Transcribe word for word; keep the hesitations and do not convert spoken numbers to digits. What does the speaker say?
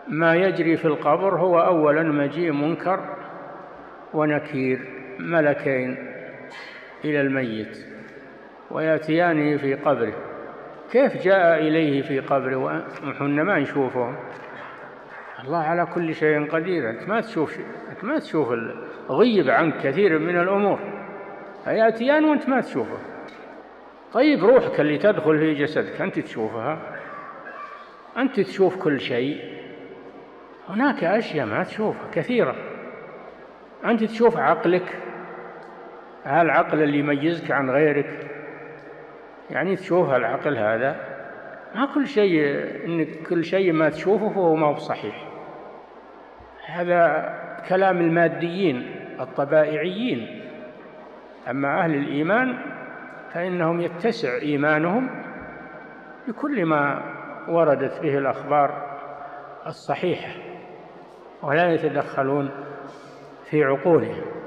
ما يجري في القبر هو أولا مجيء منكر ونكير، ملكين إلى الميت ويأتيانه في قبره. كيف جاء إليه في قبره ونحن ما نشوفهم؟ الله على كل شيء قدير. أنت ما تشوف شيء. أنت ما تشوف، غيب عنك كثير من الأمور، يأتيان وأنت ما تشوفه. طيب روحك اللي تدخل في جسدك أنت تشوفها؟ أنت تشوف كل شيء. هناك أشياء ما تشوفها كثيرة. أنت تشوف عقلك، هالعقل اللي يميزك عن غيرك، يعني تشوف العقل هذا. ما كل شيء، إن كل شيء ما تشوفه فهو ما هو صحيح. هذا كلام الماديين الطبائعيين. أما أهل الإيمان فإنهم يتسع إيمانهم بكل ما وردت به الأخبار الصحيحة، ولا يتدخلون في عقولهم.